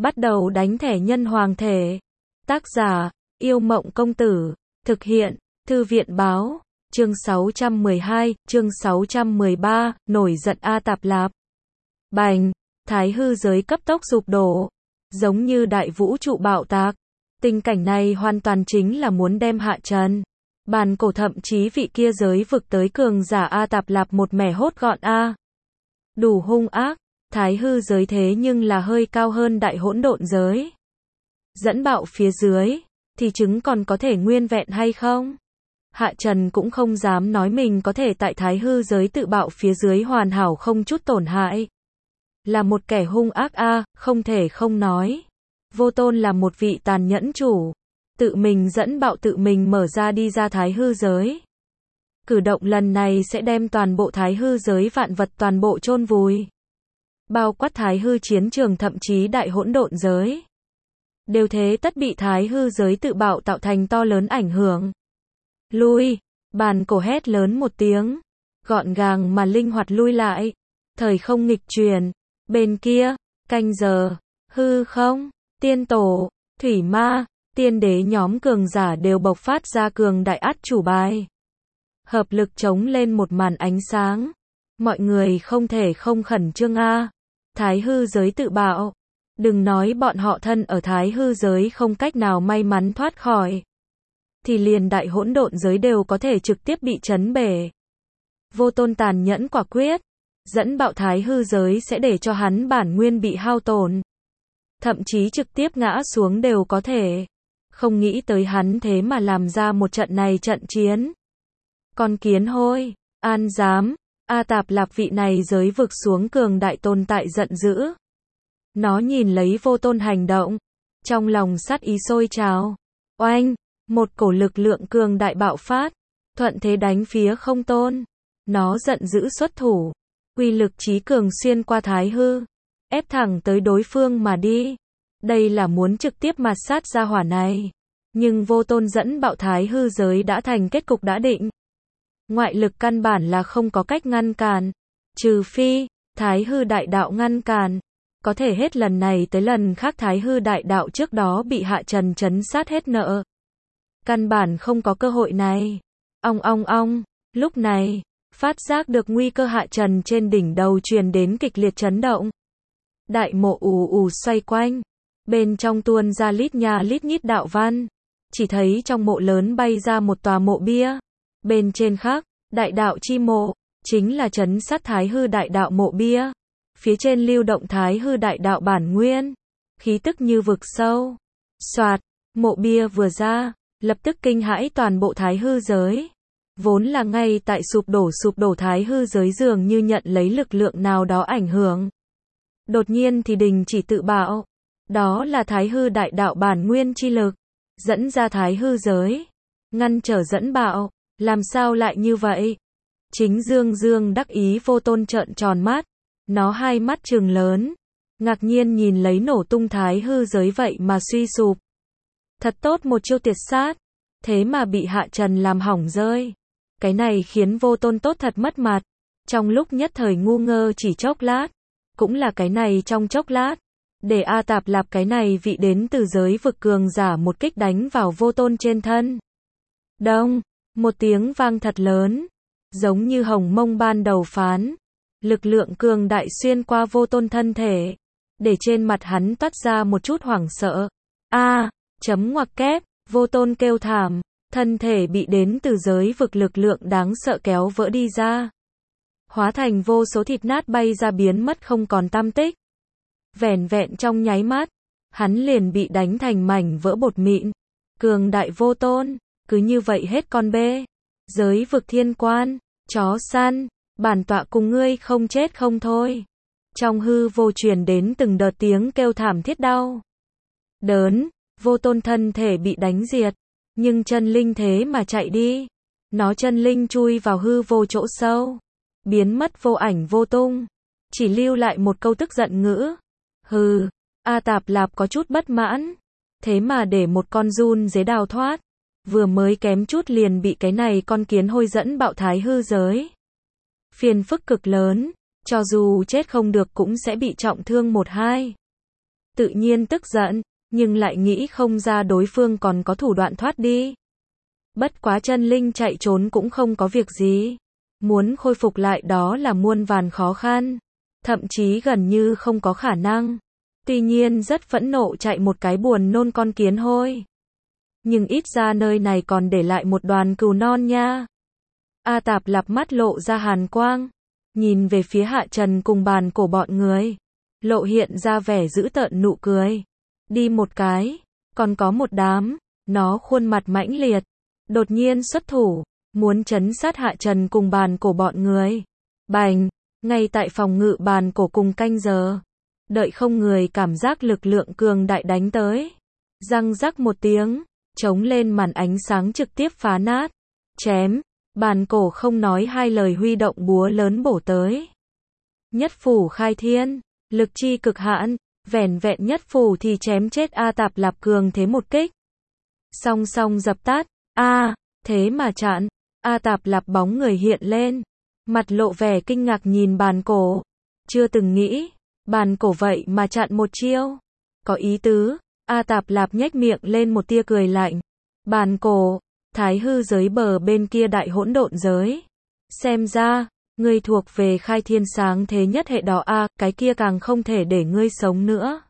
Bắt đầu đánh thẻ nhân hoàng thể. Tác giả, Yêu Mộng Công Tử. Thực hiện, Thư viện Báo. Chương 612, chương 613, nổi giận A Tạp Lạp. Bành, thái hư giới cấp tốc sụp đổ. Giống như đại vũ trụ bạo tạc. Tình cảnh này hoàn toàn chính là muốn đem hạ trần. Bàn cổ thậm chí vị kia giới vực tới cường giả A Tạp Lạp một mẻ hốt gọn A. Đủ hung ác, thái hư giới thế nhưng là hơi cao hơn đại hỗn độn giới. Dẫn bạo phía dưới, thì chứng còn có thể nguyên vẹn hay không? Hạ Trần cũng không dám nói mình có thể tại thái hư giới tự bạo phía dưới hoàn hảo không chút tổn hại. Là một kẻ hung ác A, không thể không nói. Vô Tôn là một vị tàn nhẫn chủ. Tự mình dẫn bạo tự mình mở ra đi ra thái hư giới. Cử động lần này sẽ đem toàn bộ thái hư giới vạn vật toàn bộ chôn vùi. Bao quát thái hư chiến trường thậm chí đại hỗn độn giới. Đều thế tất bị thái hư giới tự bạo tạo thành to lớn ảnh hưởng. Lui, bàn cổ hét lớn một tiếng. Gọn gàng mà linh hoạt lui lại. Thời không nghịch chuyển. Bên kia, canh giờ, hư không, tiên tổ, thủy ma, tiên đế nhóm cường giả đều bộc phát ra cường đại át chủ bài. Hợp lực chống lên một màn ánh sáng. Mọi người không thể không khẩn trương A. Thái hư giới tự bạo. Đừng nói bọn họ thân ở thái hư giới không cách nào may mắn thoát khỏi. Thì liền đại hỗn độn giới đều có thể trực tiếp bị chấn bể. Vô Tôn tàn nhẫn quả quyết. Dẫn bạo thái hư giới sẽ để cho hắn bản nguyên bị hao tổn. Thậm chí trực tiếp ngã xuống đều có thể. Không nghĩ tới hắn thế mà làm ra một trận này trận chiến. Con kiến hôi, an dám, A Tạp Lạp vị này giới vực xuống cường đại tồn tại giận dữ. Nó nhìn lấy Vô Tôn hành động. Trong lòng sát ý sôi trào. Oanh, một cổ lực lượng cường đại bạo phát. Thuận thế đánh phía không tôn. Nó giận dữ xuất thủ. Uy lực chí cường xuyên qua thái hư. Ép thẳng tới đối phương mà đi. Đây là muốn trực tiếp mạt sát ra hỏa này. Nhưng Vô Tôn dẫn bạo thái hư giới đã thành kết cục đã định. Ngoại lực căn bản là không có cách ngăn cản. Trừ phi, thái hư đại đạo ngăn cản. Có thể hết lần này tới lần khác thái hư đại đạo trước đó bị Hạ Trần trấn sát hết nợ. Căn bản không có cơ hội này. Ong ong ong, lúc này, phát giác được nguy cơ Hạ Trần trên đỉnh đầu truyền đến kịch liệt chấn động. Đại mộ ù ù xoay quanh. Bên trong tuôn ra lít nha lít nhít đạo văn. Chỉ thấy trong mộ lớn bay ra một tòa mộ bia. Bên trên khắc, đại đạo chi mộ, chính là trấn sát thái hư đại đạo mộ bia. Phía trên lưu động thái hư đại đạo bản nguyên. Khí tức như vực sâu. Soạt, mộ bia vừa ra, lập tức kinh hãi toàn bộ thái hư giới. Vốn là ngay tại sụp đổ thái hư giới dường như nhận lấy lực lượng nào đó ảnh hưởng. Đột nhiên thì đình chỉ tự bạo. Đó là thái hư đại đạo bản nguyên chi lực. Dẫn ra thái hư giới. Ngăn trở dẫn bạo. Làm sao lại như vậy? Chính Dương đắc ý Vô Tôn trợn tròn mắt. Nó hai mắt trừng lớn. Ngạc nhiên nhìn lấy nổ tung thái hư giới vậy mà suy sụp. Thật tốt một chiêu tuyệt sát. Thế mà bị Hạ Trần làm hỏng rơi. Cái này khiến Vô Tôn tốt thật mất mặt. Trong lúc nhất thời ngu ngơ chỉ chốc lát. Cũng là cái này trong chốc lát. Để A Tạp Lạp cái này vị đến từ giới vực cường giả một kích đánh vào Vô Tôn trên thân. Đông, một tiếng vang thật lớn. Giống như hồng mông ban đầu phán. Lực lượng cường đại xuyên qua Vô Tôn thân thể. Để trên mặt hắn toát ra một chút hoảng sợ. Chấm ngoặc kép, Vô Tôn kêu thảm. Thân thể bị đến từ giới vực lực lượng đáng sợ kéo vỡ đi ra. Hóa thành vô số thịt nát bay ra biến mất không còn tăm tích. Vẻn vẹn trong nháy mắt, hắn liền bị đánh thành mảnh vỡ bột mịn. Cường đại Vô Tôn, cứ như vậy hết con bê. Giới vực thiên quan, chó săn, bản tọa cùng ngươi không chết không thôi. Trong hư vô truyền đến từng đợt tiếng kêu thảm thiết đau. Đớn, Vô Tôn thân thể bị đánh diệt. Nhưng chân linh thế mà chạy đi. Nó chân linh chui vào hư vô chỗ sâu. Biến mất vô ảnh vô tung. Chỉ lưu lại một câu tức giận ngữ. Hừ, A Tạp Lạp có chút bất mãn. Thế mà để một con giun dế đào thoát. Vừa mới kém chút liền bị cái này con kiến hôi dẫn bạo thái hư giới. Phiền phức cực lớn. Cho dù chết không được cũng sẽ bị trọng thương 1-2. tự nhiên tức giận, nhưng lại nghĩ không ra đối phương còn có thủ đoạn thoát đi. Bất quá chân linh chạy trốn cũng không có việc gì. Muốn khôi phục lại đó là muôn vàn khó khăn. Thậm chí gần như không có khả năng. Tuy nhiên rất phẫn nộ chạy một cái buồn nôn con kiến hôi. Nhưng ít ra nơi này còn để lại một đoàn cừu non nha. A Tạp Lạp mắt lộ ra hàn quang. Nhìn về phía Hạ Trần cùng bàn cổ bọn người. Lộ hiện ra vẻ dữ tợn nụ cười. Đi một cái. Còn có một đám. Nó khuôn mặt mãnh liệt. Đột nhiên xuất thủ. Muốn trấn sát Hạ Trần cùng bàn cổ bọn người. Bành. Ngay tại phòng ngự bàn cổ cùng canh giờ. Đợi không người cảm giác lực lượng cường đại đánh tới. Răng rắc một tiếng. Trống lên màn ánh sáng trực tiếp phá nát. Chém. Bàn cổ không nói hai lời huy động búa lớn bổ tới. Nhất phủ khai thiên. Lực chi cực hạn. Vẻn vẹn nhất phủ thì chém chết A Tạp Lạp cường thế một kích. Song song dập tắt. Thế mà chặn. A Tạp Lạp bóng người hiện lên. Mặt lộ vẻ kinh ngạc nhìn bàn cổ. Chưa từng nghĩ. Bàn cổ vậy mà chặn một chiêu. Có ý tứ. A Tạp Lạp nhếch miệng lên một tia cười lạnh. Bàn cổ. Thái hư giới bờ bên kia đại hỗn độn giới. Xem ra. Ngươi thuộc về khai thiên sáng thế nhất hệ đó cái kia càng không thể để ngươi sống nữa.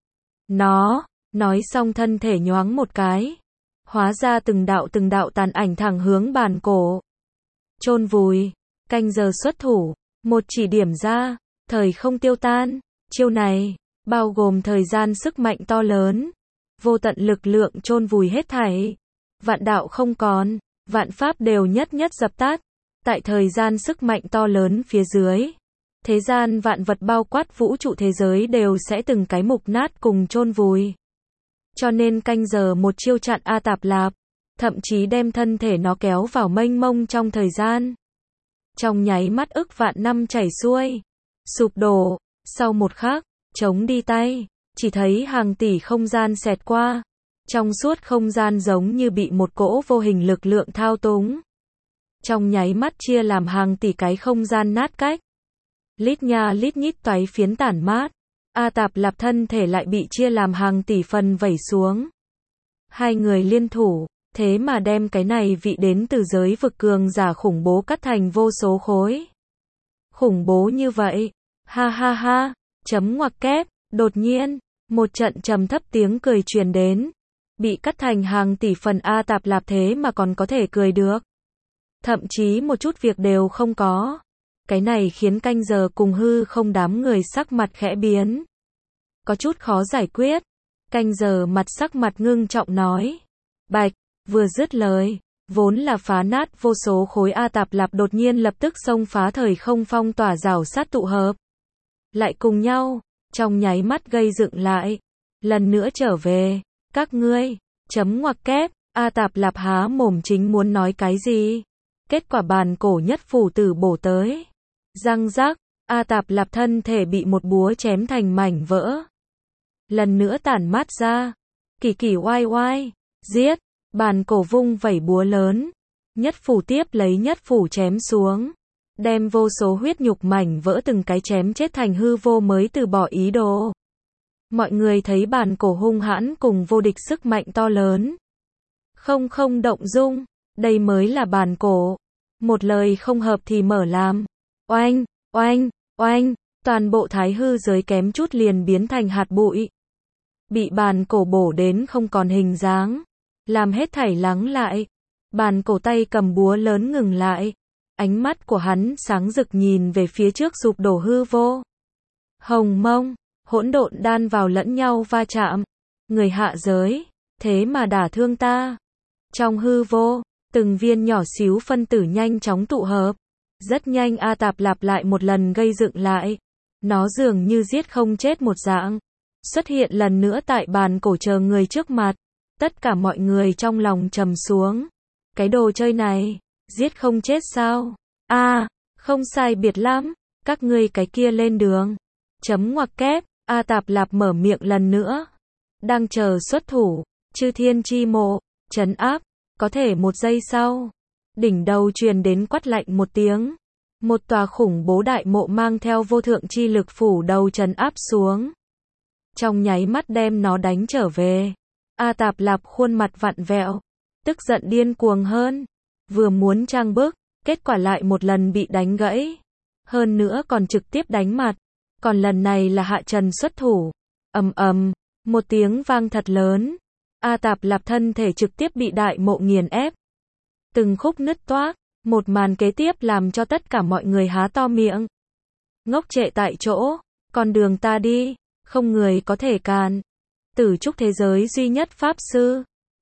Nó. Nói xong thân thể nhoáng một cái. Hóa ra từng đạo tàn ảnh thẳng hướng bàn cổ. Chôn vùi. Canh giờ xuất thủ. Một chỉ điểm ra. Thời không tiêu tan. Chiêu này. Bao gồm thời gian sức mạnh to lớn. Vô tận lực lượng chôn vùi hết thảy. Vạn đạo không còn. Vạn pháp đều nhất nhất dập tắt. Tại thời gian sức mạnh to lớn phía dưới. Thế gian vạn vật bao quát vũ trụ thế giới đều sẽ từng cái mục nát cùng chôn vùi. Cho nên canh giờ một chiêu chặn A Tạp Lạp. Thậm chí đem thân thể nó kéo vào mênh mông trong thời gian. Trong nháy mắt ức vạn năm chảy xuôi. Sụp đổ. Sau một khắc. Chống đi tay. Chỉ thấy hàng tỷ không gian xẹt qua. Trong suốt không gian giống như bị một cỗ vô hình lực lượng thao túng. Trong nháy mắt chia làm hàng tỷ cái không gian nát cách. Lít nha lít nhít toái phiến tản mát. A Tạp Lạp thân thể lại bị chia làm hàng tỷ phần vẩy xuống. Hai người liên thủ. Thế mà đem cái này vị đến từ giới vực cường giả khủng bố cắt thành vô số khối. Khủng bố như vậy. Ha ha ha. Chấm ngoặc kép. Đột nhiên. Một trận trầm thấp tiếng cười truyền đến. Bị cắt thành hàng tỷ phần A Tạp Lạp thế mà còn có thể cười được. Thậm chí một chút việc đều không có. Cái này khiến canh giờ cùng hư không đám người sắc mặt khẽ biến. Có chút khó giải quyết. Canh giờ mặt sắc mặt ngưng trọng nói. Bạch, vừa dứt lời. Vốn là phá nát vô số khối A Tạp Lạp đột nhiên lập tức xông phá thời không phong tỏa rào sát tụ hợp. Lại cùng nhau. Trong nháy mắt gây dựng lại. Lần nữa trở về. Các ngươi. Chấm ngoặc kép. A Tạp Lạp há mồm chính muốn nói cái gì. Kết quả bàn cổ nhất phủ tử bổ tới. Răng rắc. A Tạp Lạp thân thể bị một búa chém thành mảnh vỡ. Lần nữa tản mát ra. Kỳ kỳ oai oai. Giết. Bàn cổ vung vẩy búa lớn. Nhất phủ tiếp lấy nhất phủ chém xuống. Đem vô số huyết nhục mảnh vỡ từng cái chém chết thành hư vô mới từ bỏ ý đồ. Mọi người thấy bàn cổ hung hãn cùng vô địch sức mạnh to lớn. Không động dung. Đây mới là bàn cổ. Một lời không hợp thì mở làm. Oanh, oanh, oanh. Toàn bộ thái hư giới kém chút liền biến thành hạt bụi. Bị bàn cổ bổ đến không còn hình dáng. Làm hết thảy lắng lại. Bàn cổ tay cầm búa lớn ngừng lại. Ánh mắt của hắn sáng rực nhìn về phía trước sụp đổ hư vô. Hồng mông, hỗn độn đan vào lẫn nhau va chạm. Người hạ giới, thế mà đả thương ta. Trong hư vô, từng viên nhỏ xíu phân tử nhanh chóng tụ hợp. Rất nhanh A Tạp Lạp lại một lần gây dựng lại. Nó dường như giết không chết một dạng. Xuất hiện lần nữa tại bàn cổ chờ người trước mặt. Tất cả mọi người trong lòng trầm xuống. Cái đồ chơi này, giết không chết sao? Không sai biệt lắm. Các ngươi cái kia lên đường. Chấm ngoặc kép. A Tạp Lạp mở miệng lần nữa. Đang chờ xuất thủ. Chư thiên chi mộ. Trấn áp. Có thể một giây sau. Đỉnh đầu truyền đến quát lạnh một tiếng. Một tòa khủng bố đại mộ mang theo vô thượng chi lực phủ đầu trấn áp xuống. trong nháy mắt đem nó đánh trở về. A Tạp Lạp khuôn mặt vặn vẹo, tức giận điên cuồng hơn, vừa muốn trang bức, kết quả lại một lần bị đánh gãy. Hơn nữa còn trực tiếp đánh mặt, còn lần này là Hạ Trần xuất thủ. Ầm ầm, một tiếng vang thật lớn. A Tạp Lạp thân thể trực tiếp bị Đại Mộ nghiền ép. Từng khúc nứt toác, một màn kế tiếp làm cho tất cả mọi người há to miệng. Ngốc trệ tại chỗ, con đường ta đi, không người có thể cản. Tử trúc thế giới duy nhất pháp sư,